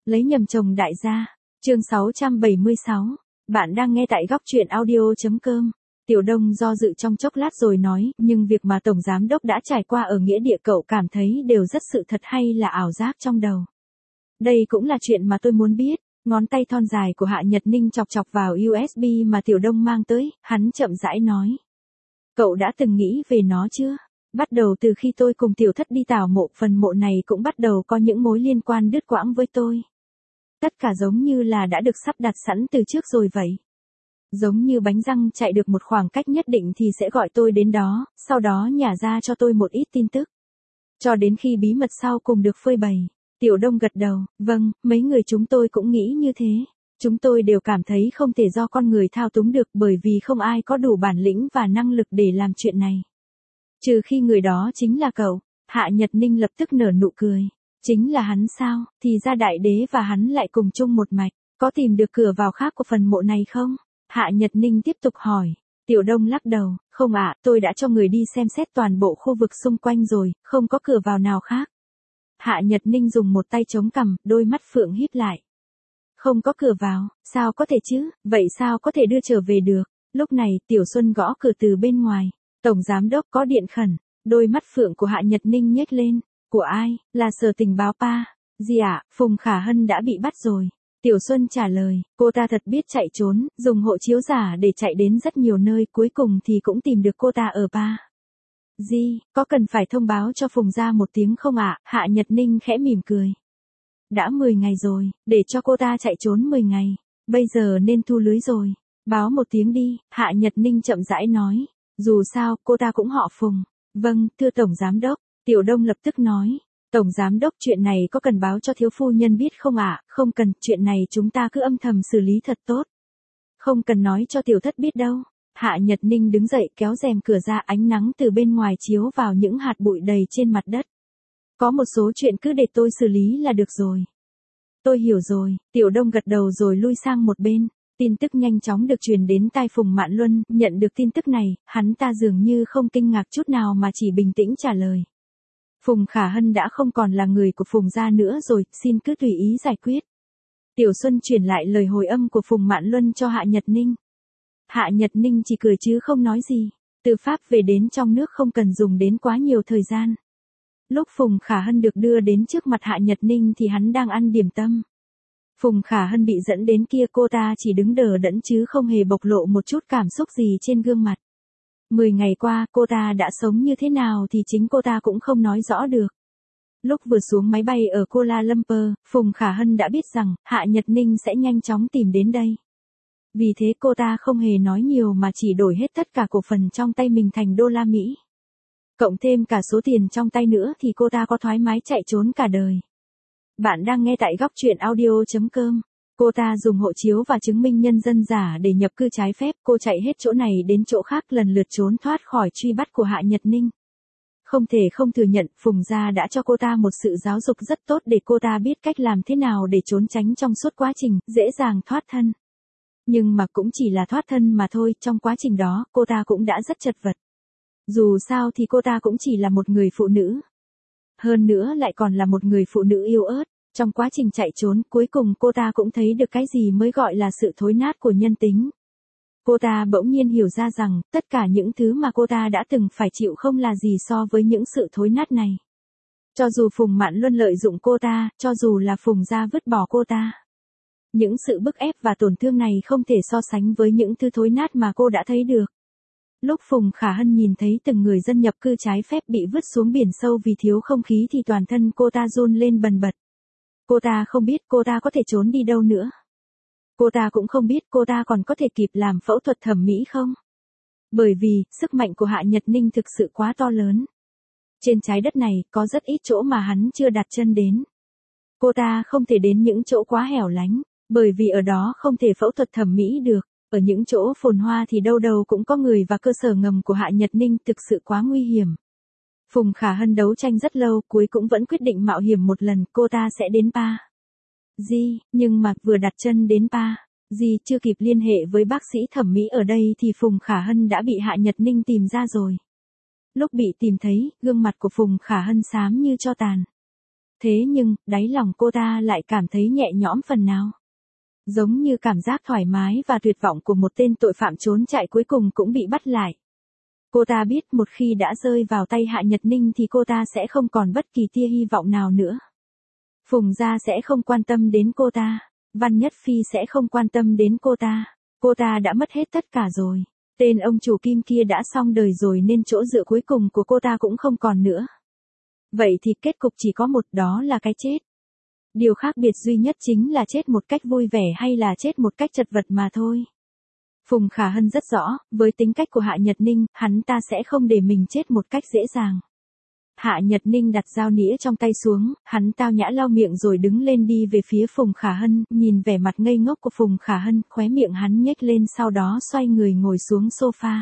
Lấy nhầm chồng đại gia. Chương 676. Bạn đang nghe tại góc truyện audio.com. Tiểu Đông do dự trong chốc lát rồi nói, nhưng việc mà Tổng Giám Đốc đã trải qua ở nghĩa địa cậu cảm thấy đều rất sự thật hay là ảo giác trong đầu. Đây cũng là chuyện mà tôi muốn biết. Ngón tay thon dài của Hạ Nhật Ninh chọc chọc vào USB mà Tiểu Đông mang tới, hắn chậm rãi nói. Cậu đã từng nghĩ về nó chưa? Bắt đầu từ khi tôi cùng Tiểu Thất đi tảo mộ, phần mộ này cũng bắt đầu có những mối liên quan đứt quãng với tôi. Tất cả giống như là đã được sắp đặt sẵn từ trước rồi vậy. Giống như bánh răng chạy được một khoảng cách nhất định thì sẽ gọi tôi đến đó, sau đó nhả ra cho tôi một ít tin tức. Cho đến khi bí mật sau cùng được phơi bày. Tiểu Đông gật đầu, vâng, mấy người chúng tôi cũng nghĩ như thế. Chúng tôi đều cảm thấy không thể do con người thao túng được bởi vì không ai có đủ bản lĩnh và năng lực để làm chuyện này. Trừ khi người đó chính là cậu. Hạ Nhật Ninh lập tức nở nụ cười. Chính là hắn sao, thì ra đại đế và hắn lại cùng chung một mạch. Có tìm được cửa vào khác của phần mộ này không? Hạ Nhật Ninh tiếp tục hỏi. Tiểu Đông lắc đầu, không ạ, tôi đã cho người đi xem xét toàn bộ khu vực xung quanh rồi, không có cửa vào nào khác. Hạ Nhật Ninh dùng một tay chống cằm, đôi mắt phượng híp lại. Không có cửa vào, sao có thể chứ, vậy sao có thể đưa trở về được? Lúc này, Tiểu Xuân gõ cửa từ bên ngoài. Tổng Giám Đốc có điện khẩn. Đôi mắt phượng của Hạ Nhật Ninh nhếch lên. Của ai? Là Sở Tình báo pa. Gì ạ? Phùng Khả Hân đã bị bắt rồi. Tiểu Xuân trả lời, cô ta thật biết chạy trốn, dùng hộ chiếu giả để chạy đến rất nhiều nơi, cuối cùng thì cũng tìm được cô ta ở pa. Gì, có cần phải thông báo cho Phùng gia một tiếng không ạ? Hạ Nhật Ninh khẽ mỉm cười. Đã 10 ngày rồi, để cho cô ta chạy trốn 10 ngày. Bây giờ nên thu lưới rồi. Báo một tiếng đi, Hạ Nhật Ninh chậm rãi nói. Dù sao, cô ta cũng họ Phùng. Vâng, thưa Tổng Giám Đốc. Tiểu Đông lập tức nói. Tổng Giám Đốc, chuyện này có cần báo cho thiếu phu nhân biết không ạ? Không cần, chuyện này chúng ta cứ âm thầm xử lý thật tốt. Không cần nói cho Tiểu Thất biết đâu. Hạ Nhật Ninh đứng dậy kéo rèm cửa ra, ánh nắng từ bên ngoài chiếu vào những hạt bụi đầy trên mặt đất. Có một số chuyện cứ để tôi xử lý là được rồi. Tôi hiểu rồi. Tiểu Đông gật đầu rồi lui sang một bên. Tin tức nhanh chóng được truyền đến tai Phùng Mạn Luân, nhận được tin tức này, hắn ta dường như không kinh ngạc chút nào mà chỉ bình tĩnh trả lời. Phùng Khả Hân đã không còn là người của Phùng gia nữa rồi, xin cứ tùy ý giải quyết. Tiểu Xuân truyền lại lời hồi âm của Phùng Mạn Luân cho Hạ Nhật Ninh. Hạ Nhật Ninh chỉ cười chứ không nói gì. Từ Pháp về đến trong nước không cần dùng đến quá nhiều thời gian. Lúc Phùng Khả Hân được đưa đến trước mặt Hạ Nhật Ninh thì hắn đang ăn điểm tâm. Phùng Khả Hân bị dẫn đến kia, cô ta chỉ đứng đờ đẫn chứ không hề bộc lộ một chút cảm xúc gì trên gương mặt. 10 ngày qua, cô ta đã sống như thế nào thì chính cô ta cũng không nói rõ được. Lúc vừa xuống máy bay ở Kuala Lumpur, Phùng Khả Hân đã biết rằng, Hạ Nhật Ninh sẽ nhanh chóng tìm đến đây. Vì thế cô ta không hề nói nhiều mà chỉ đổi hết tất cả cổ phần trong tay mình thành đô la Mỹ. Cộng thêm cả số tiền trong tay nữa thì cô ta có thoải mái chạy trốn cả đời. Bạn đang nghe tại góc truyện audio.com. Cô ta dùng hộ chiếu và chứng minh nhân dân giả để nhập cư trái phép, cô chạy hết chỗ này đến chỗ khác lần lượt trốn thoát khỏi truy bắt của Hạ Nhật Ninh. Không thể không thừa nhận, Phùng gia đã cho cô ta một sự giáo dục rất tốt để cô ta biết cách làm thế nào để trốn tránh trong suốt quá trình, dễ dàng thoát thân. Nhưng mà cũng chỉ là thoát thân mà thôi, trong quá trình đó, cô ta cũng đã rất chật vật. Dù sao thì cô ta cũng chỉ là một người phụ nữ. Hơn nữa lại còn là một người phụ nữ yếu ớt. Trong quá trình chạy trốn, cuối cùng cô ta cũng thấy được cái gì mới gọi là sự thối nát của nhân tính. Cô ta bỗng nhiên hiểu ra rằng, tất cả những thứ mà cô ta đã từng phải chịu không là gì so với những sự thối nát này. Cho dù Phùng Mạn Luân lợi dụng cô ta, cho dù là Phùng gia vứt bỏ cô ta. Những sự bức ép và tổn thương này không thể so sánh với những thứ thối nát mà cô đã thấy được. Lúc Phùng Khả Hân nhìn thấy từng người dân nhập cư trái phép bị vứt xuống biển sâu vì thiếu không khí thì toàn thân cô ta run lên bần bật. Cô ta không biết cô ta có thể trốn đi đâu nữa. Cô ta cũng không biết cô ta còn có thể kịp làm phẫu thuật thẩm mỹ không. Bởi vì, sức mạnh của Hạ Nhật Ninh thực sự quá to lớn. Trên trái đất này, có rất ít chỗ mà hắn chưa đặt chân đến. Cô ta không thể đến những chỗ quá hẻo lánh, bởi vì ở đó không thể phẫu thuật thẩm mỹ được. Ở những chỗ phồn hoa thì đâu đâu cũng có người và cơ sở ngầm của Hạ Nhật Ninh thực sự quá nguy hiểm. Phùng Khả Hân đấu tranh rất lâu, cuối cũng vẫn quyết định mạo hiểm một lần, cô ta sẽ đến pa. Nhưng mà vừa đặt chân đến pa, chưa kịp liên hệ với bác sĩ thẩm mỹ ở đây thì Phùng Khả Hân đã bị Hạ Nhật Ninh tìm ra rồi. Lúc bị tìm thấy, gương mặt của Phùng Khả Hân xám như tro tàn. Thế nhưng, đáy lòng cô ta lại cảm thấy nhẹ nhõm phần nào. Giống như cảm giác thoải mái và tuyệt vọng của một tên tội phạm trốn chạy cuối cùng cũng bị bắt lại. Cô ta biết một khi đã rơi vào tay Hạ Nhật Ninh thì cô ta sẽ không còn bất kỳ tia hy vọng nào nữa. Phùng gia sẽ không quan tâm đến cô ta. Văn Nhất Phi sẽ không quan tâm đến cô ta. Cô ta đã mất hết tất cả rồi. Tên ông chủ Kim kia đã xong đời rồi nên chỗ dựa cuối cùng của cô ta cũng không còn nữa. Vậy thì kết cục chỉ có một, đó là cái chết. Điều khác biệt duy nhất chính là chết một cách vui vẻ hay là chết một cách chật vật mà thôi. Phùng Khả Hân rất rõ, với tính cách của Hạ Nhật Ninh, hắn ta sẽ không để mình chết một cách dễ dàng. Hạ Nhật Ninh đặt dao nĩa trong tay xuống, hắn tao nhã lau miệng rồi đứng lên đi về phía Phùng Khả Hân, nhìn vẻ mặt ngây ngốc của Phùng Khả Hân, khóe miệng hắn nhếch lên sau đó xoay người ngồi xuống sofa.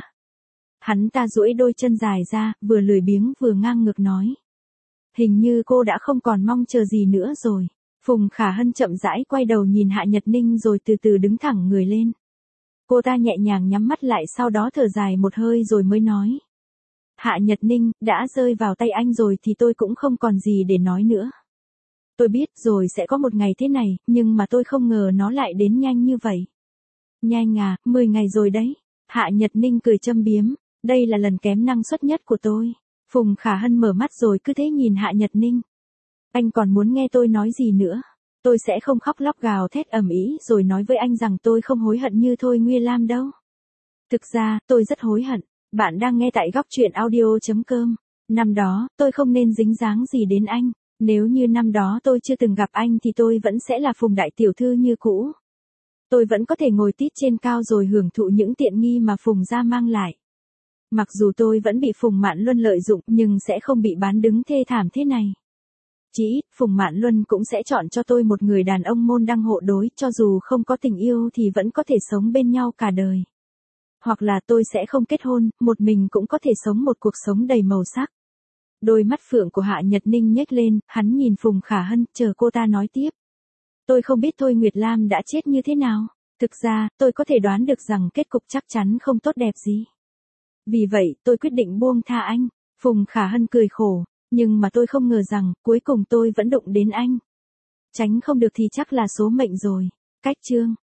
Hắn ta duỗi đôi chân dài ra, vừa lười biếng vừa ngang ngược nói. Hình như cô đã không còn mong chờ gì nữa rồi. Phùng Khả Hân chậm rãi quay đầu nhìn Hạ Nhật Ninh rồi từ từ đứng thẳng người lên. Cô ta nhẹ nhàng nhắm mắt lại sau đó thở dài một hơi rồi mới nói. Hạ Nhật Ninh, đã rơi vào tay anh rồi thì tôi cũng không còn gì để nói nữa. Tôi biết rồi sẽ có một ngày thế này, nhưng mà tôi không ngờ nó lại đến nhanh như vậy. Nhanh à, 10 ngày rồi đấy. Hạ Nhật Ninh cười châm biếm, đây là lần kém năng suất nhất của tôi. Phùng Khả Hân mở mắt rồi cứ thế nhìn Hạ Nhật Ninh. Anh còn muốn nghe tôi nói gì nữa? Tôi sẽ không khóc lóc gào thét ầm ĩ rồi nói với anh rằng tôi không hối hận như Thôi Nguyên Lam đâu. Thực ra, tôi rất hối hận. Bạn đang nghe tại góc truyện audio.com. Năm đó, tôi không nên dính dáng gì đến anh. Nếu như năm đó tôi chưa từng gặp anh thì tôi vẫn sẽ là Phùng đại tiểu thư như cũ. Tôi vẫn có thể ngồi tít trên cao rồi hưởng thụ những tiện nghi mà Phùng gia mang lại. Mặc dù tôi vẫn bị Phùng Mạn Luân lợi dụng nhưng sẽ không bị bán đứng thê thảm thế này. Chỉ ít, Phùng Mạn Luân cũng sẽ chọn cho tôi một người đàn ông môn đăng hộ đối, cho dù không có tình yêu thì vẫn có thể sống bên nhau cả đời. Hoặc là tôi sẽ không kết hôn, một mình cũng có thể sống một cuộc sống đầy màu sắc. Đôi mắt phượng của Hạ Nhật Ninh nhếch lên, hắn nhìn Phùng Khả Hân, chờ cô ta nói tiếp. Tôi không biết Thôi Nguyệt Lam đã chết như thế nào. Thực ra, tôi có thể đoán được rằng kết cục chắc chắn không tốt đẹp gì. Vì vậy, tôi quyết định buông tha anh. Phùng Khả Hân cười khổ, nhưng mà tôi không ngờ rằng, cuối cùng tôi vẫn đụng đến anh. Tránh không được thì chắc là số mệnh rồi. Cách chương